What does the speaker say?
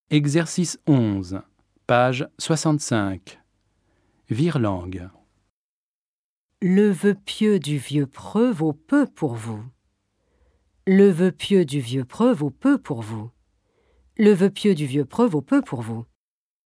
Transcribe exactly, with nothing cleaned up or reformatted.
Exercice onze, page soixante-cinq. Virlangue. Le vœu pieux du vieux preux vaut peu pour vous. Le vœu pieux du vieux preux vaut peu pour vous. Le vœu pieux du vieux preux vaut peu pour vous.